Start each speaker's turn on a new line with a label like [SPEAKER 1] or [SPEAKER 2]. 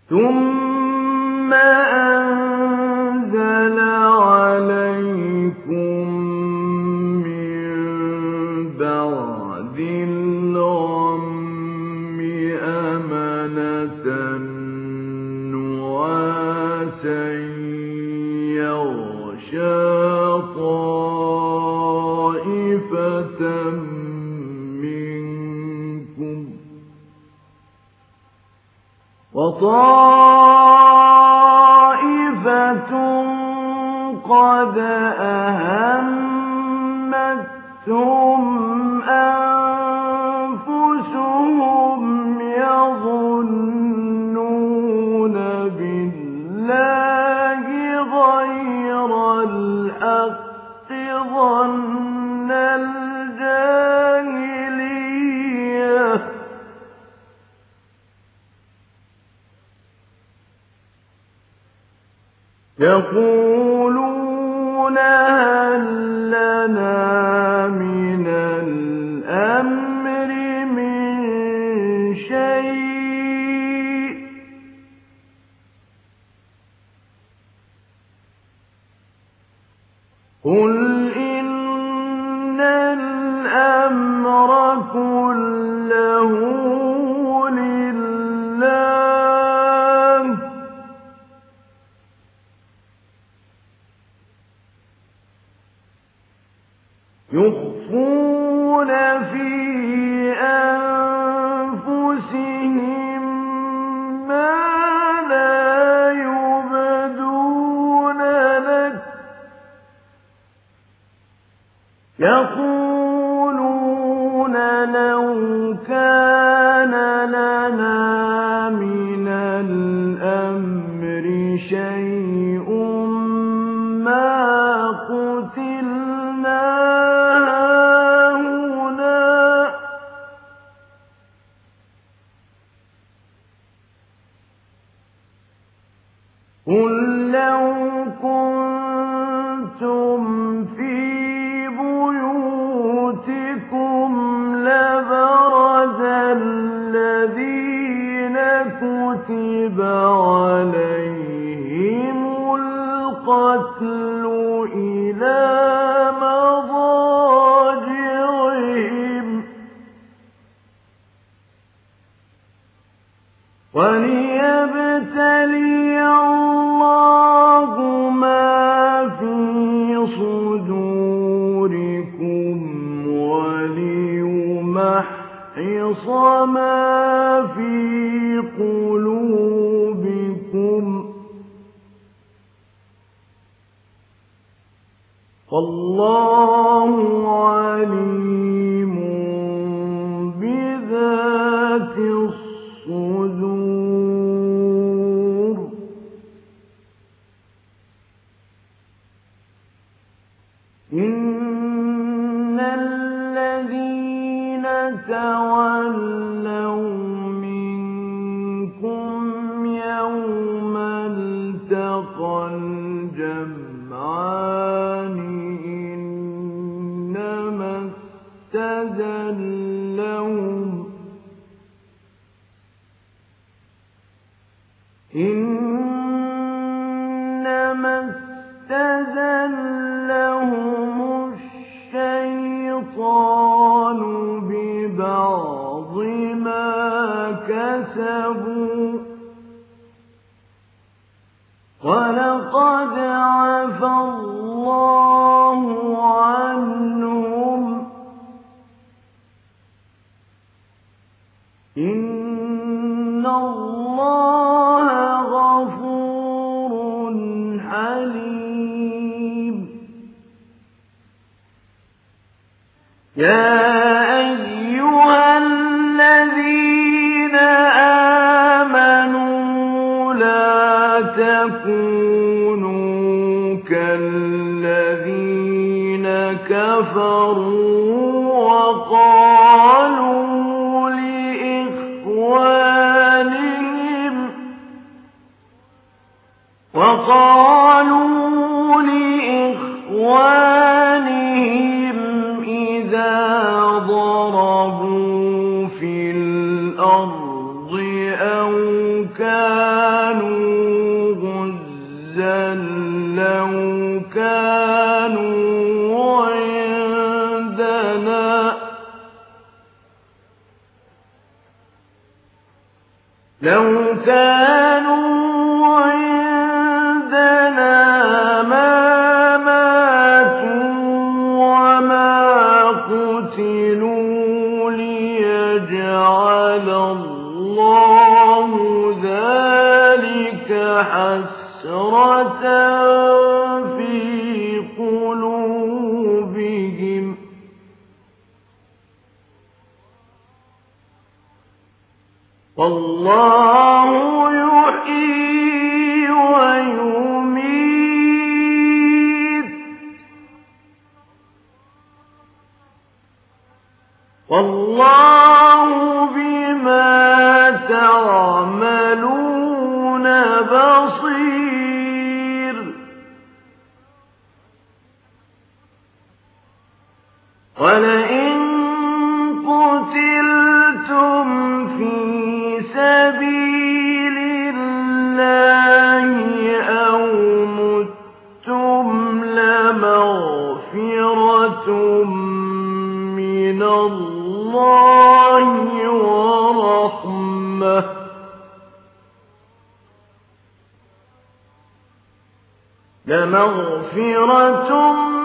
[SPEAKER 1] ثم أنزل عليكم من بعد الغم أمنة نعاسا يغشى طائفة منكم وطائفة قد أهمتهم أنفسهم يظنون بالله غير الحق ظن الجاهلية يقولون هل لنا من الأمر من شيء قل إن الأمر كله لله يخفون في أنفسهم ما لا يبدون لك يقولون لو كان لنا من الأمر شيء ما قتلنا هاهنا قل لو كنتم في بيوتكم لبرز الذين كتب عليهم القتل إلى مضاجعهم وليبتلي الله ما في صدوركم وليمحص ما في قلوبكم والله عليم بذات الصدور إن الذين تولوا منكم يوم التقى الجمعان إنما استزلهم الشيطان ببعض ما كسبوا ولقد عفا الله عنهم إن الله غفور حليم يا أيها الذين آمنوا لا تكونوا كالذين كفروا وقالوا لإخوانهم إذا ضربوا في الأرض أو كانوا لو كانوا عندنا ما ماتوا وما قتلوا ليجعل الله ذلك حسرة في قلوبهم والله يحيي ويميت والله بما تعملون بصير ولئن قتلتم في سبيل الله أو متم لمغفرة من الله ورحمة لمغفرة